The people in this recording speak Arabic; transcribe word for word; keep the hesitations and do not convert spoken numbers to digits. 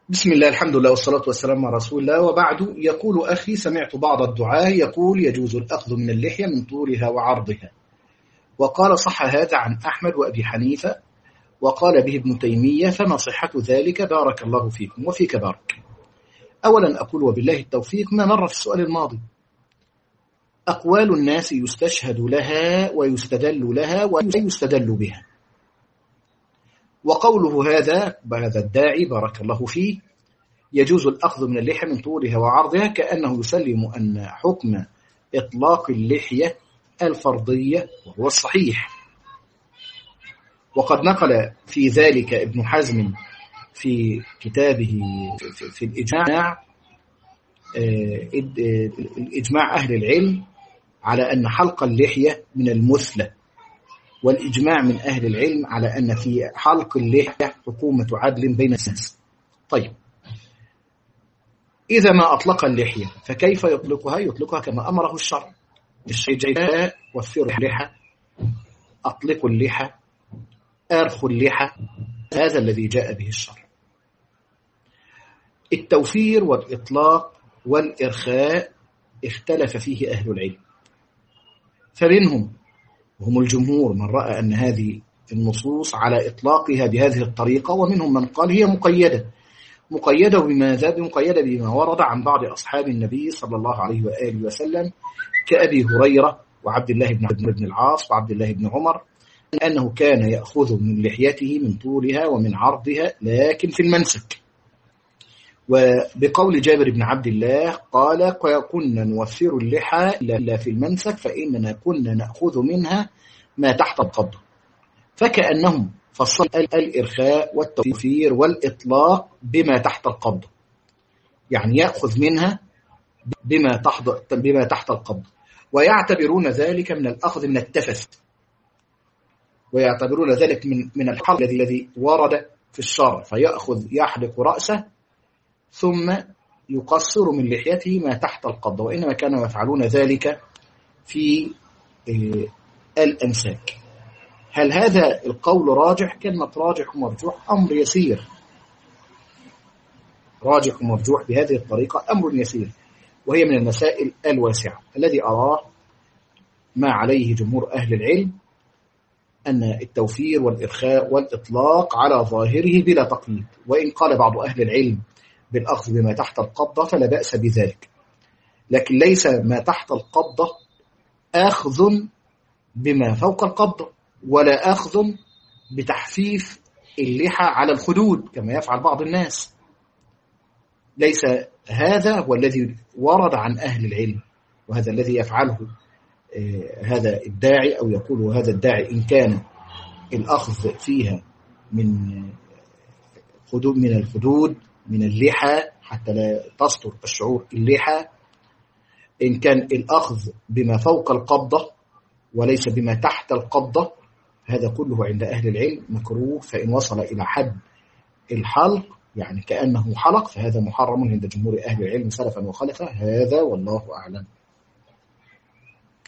بسم الله، الحمد لله، والصلاة والسلام على رسول الله، وبعد. يقول أخي: سمعت بعض الدعاة يقول يجوز الأخذ من اللحية من طولها وعرضها، وقال صح هذا عن أحمد وأبي حنيفة، وقال به ابن تيمية، فما صحة ذلك؟ بارك الله فيكم وفيك بارك. أولا أقول وبالله التوفيق ما مر في السؤال الماضي. أقوال الناس يستشهد لها ويستدل لها ويستدل بها، وقوله هذا بهذا الداعي بارك الله فيه يجوز الأخذ من اللحية من طولها وعرضها كأنه يسلم أن حكم إطلاق اللحية الفرضية، وهو الصحيح. وقد نقل في ذلك ابن حزم في كتابه في الإجماع الإجماع أهل العلم على أن حلق اللحية من المثلى، والإجماع من أهل العلم على أن في حلق اللحية حكومة عدل بين الناس. طيب، إذا ما أطلق اللحية فكيف يطلقها؟ يطلقها كما أمره الشرع. الشيء وفروا اللحى، أطلقوا اللحى، أرخوا اللحى، هذا الذي جاء به الشرع. التوفير والإطلاق والإرخاء اختلف فيه أهل العلم، فمنهم وهم الجمهور من رأى أن هذه النصوص على إطلاقها بهذه الطريقة، ومنهم من قال هي مقيدة مقيدة بماذا؟ مقيدة بما ورد عن بعض أصحاب النبي صلى الله عليه وآله وسلم كأبي هريرة وعبد الله بن العاص وعبد الله بن عمر، أنه كان يأخذ من لحيته من طولها ومن عرضها لكن في المنسك. وبقول جابر بن عبد الله قال: كنا نوفر اللحى إلا في المنسك فإننا كنا نأخذ منها ما تحت القبضة. فكأنهم فصل الإرخاء والتوفير والإطلاق بما تحت القبضة، يعني يأخذ منها بما تحت بما تحت القبضة، ويعتبرون ذلك من الأخذ من التفث، ويعتبرون ذلك من من الحلق الذي الذي ورد في الشرع، فيأخذ يحلق رأسه ثم يقصر من لحيته ما تحت القبضة، وإنما كانوا يفعلون ذلك في الأنساك. هل هذا القول راجح؟ كلمة راجح ومرجوح أمر يسير. راجح ومرجوح بهذه الطريقة أمر يسير، وهي من المسائل الواسعة. الذي أراه ما عليه جمهور أهل العلم أن التوفير والإرخاء والإطلاق على ظاهره بلا تقييد، وإن قال بعض أهل العلم بالأخذ بما تحت القبضة فلا بأس بذلك، لكن ليس ما تحت القبضة أخذ بما فوق القبضة، ولا أخذ بتحفيف اللحى على الخدود كما يفعل بعض الناس. ليس هذا هو الذي ورد عن أهل العلم، وهذا الذي يفعله هذا الداعي، أو يقول هذا الداعي إن كان الأخذ فيها من خدود من الخدود من اللحى حتى لا تستر الشعور اللحى، إن كان الأخذ بما فوق القبضة وليس بما تحت القبضة، هذا كله عند أهل العلم مكروه. فإن وصل إلى حد الحلق يعني كأنه حلق فهذا محرم عند جمهور أهل العلم سلفا وخلفا. هذا والله أعلم.